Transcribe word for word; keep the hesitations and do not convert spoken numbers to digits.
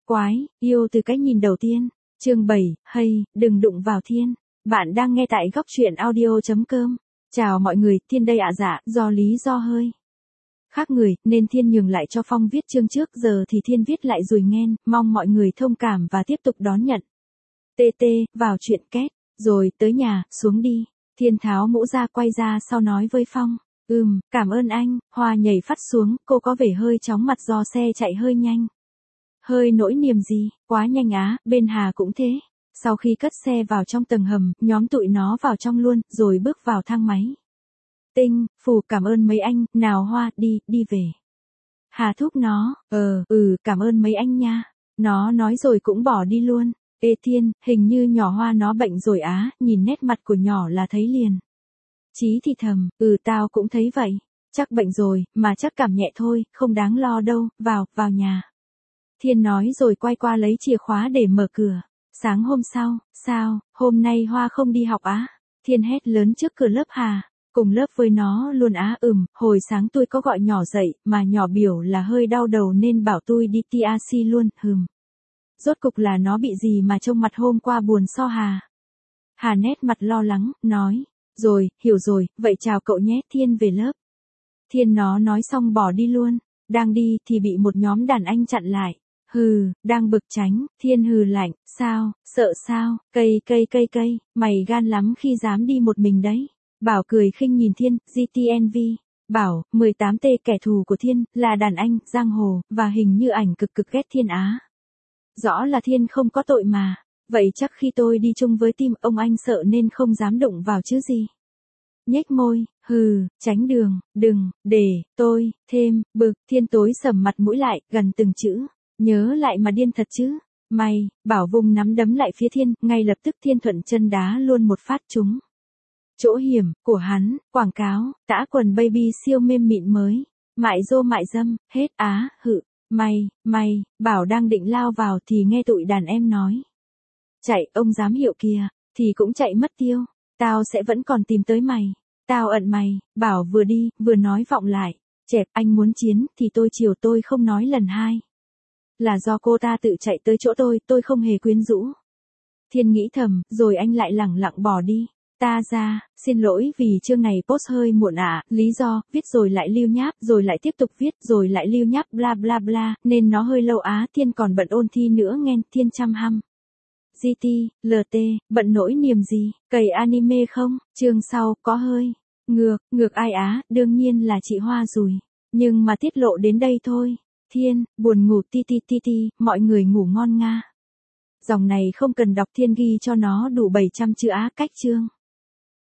Quái, yêu từ cái nhìn đầu tiên. Chương bảy, hay, đừng đụng vào Thiên. Bạn đang nghe tại góc truyện audio chấm com. Chào mọi người, Thiên đây ạ. Dạ, do lý do hơi khác người, nên Thiên nhường lại cho Phong viết chương trước, giờ thì Thiên viết lại rồi nghen, mong mọi người thông cảm và tiếp tục đón nhận. tê tê, vào chuyện két, rồi tới nhà, xuống đi. Thiên tháo mũ ra quay ra sau nói với Phong, ừm, cảm ơn anh. Hoa nhảy phát xuống, cô có vẻ hơi chóng mặt do xe chạy hơi nhanh. Hơi nỗi niềm gì, quá nhanh á, bên Hà cũng thế. Sau khi cất xe vào trong tầng hầm, nhóm tụi nó vào trong luôn, rồi bước vào thang máy. Tinh, Phù cảm ơn mấy anh, nào Hoa, đi, đi về. Hà thúc nó, ờ, ừ, cảm ơn mấy anh nha. Nó nói rồi cũng bỏ đi luôn. Ê Thiên, hình như nhỏ Hoa nó bệnh rồi á, nhìn nét mặt của nhỏ là thấy liền. Chí thì thầm, ừ tao cũng thấy vậy. Chắc bệnh rồi, mà chắc cảm nhẹ thôi, không đáng lo đâu, vào, vào nhà. Thiên nói rồi quay qua lấy chìa khóa để mở cửa. Sáng hôm sau, sao, hôm nay Hoa không đi học á? Thiên hét lớn trước cửa lớp Hà. Cùng lớp với nó luôn á. Ừm, hồi sáng tôi có gọi nhỏ dậy, mà nhỏ biểu là hơi đau đầu nên bảo tôi đi tê a xê luôn, hừm. Rốt cục là nó bị gì mà trông mặt hôm qua buồn so Hà? Hà nét mặt lo lắng, nói, rồi, hiểu rồi, vậy chào cậu nhé. Thiên về lớp. Thiên nó nói xong bỏ đi luôn. Đang đi thì bị một nhóm đàn anh chặn lại. Hừ, đang bực tránh, Thiên hừ lạnh, sao, sợ sao, cây cây cây cây, mày gan lắm khi dám đi một mình đấy. Bảo cười khinh nhìn Thiên, giê tê en vê. Bảo, mười tám tê kẻ thù của Thiên, là đàn anh, giang hồ, và hình như ảnh cực cực ghét Thiên á. Rõ là Thiên không có tội mà, vậy chắc khi tôi đi chung với team ông anh sợ nên không dám đụng vào chứ gì. Nhếch môi, hừ, tránh đường, đừng, để, tôi, thêm, bực, Thiên tối sầm mặt mũi lại, gần từng chữ. Nhớ lại mà điên thật chứ. Mày, Bảo vùng nắm đấm lại phía Thiên, ngay lập tức Thiên thuận chân đá luôn một phát trúng. Chỗ hiểm, của hắn, quảng cáo, tã quần baby siêu mềm mịn mới. Mại dô mại dâm, hết á, hự. Mày, mày, Bảo đang định lao vào thì nghe tụi đàn em nói. Chạy, ông giám hiệu kìa, thì cũng chạy mất tiêu. Tao sẽ vẫn còn tìm tới mày. Tao ận mày. Bảo vừa đi, vừa nói vọng lại. Chẹp, anh muốn chiến, thì tôi chiều tôi không nói lần hai. Là do cô ta tự chạy tới chỗ tôi, tôi không hề quyến rũ. Thiên nghĩ thầm, rồi anh lại lẳng lặng bỏ đi. Ta ra, xin lỗi vì chương này post hơi muộn ạ, à. Lý do, viết rồi lại lưu nháp, rồi lại tiếp tục viết, rồi lại lưu nháp bla bla bla, nên nó hơi lâu á. Thiên còn bận ôn thi nữa nghen, Thiên chăm hăm. giê tê, lờ tê, bận nỗi niềm gì, cày anime không, chương sau, có hơi. Ngược, ngược ai á, đương nhiên là chị Hoa rồi. Nhưng mà tiết lộ đến đây thôi. Thiên, buồn ngủ ti ti ti ti, mọi người ngủ ngon nga. Dòng này không cần đọc, Thiên ghi cho nó đủ bảy trăm chữ á. Cách chương.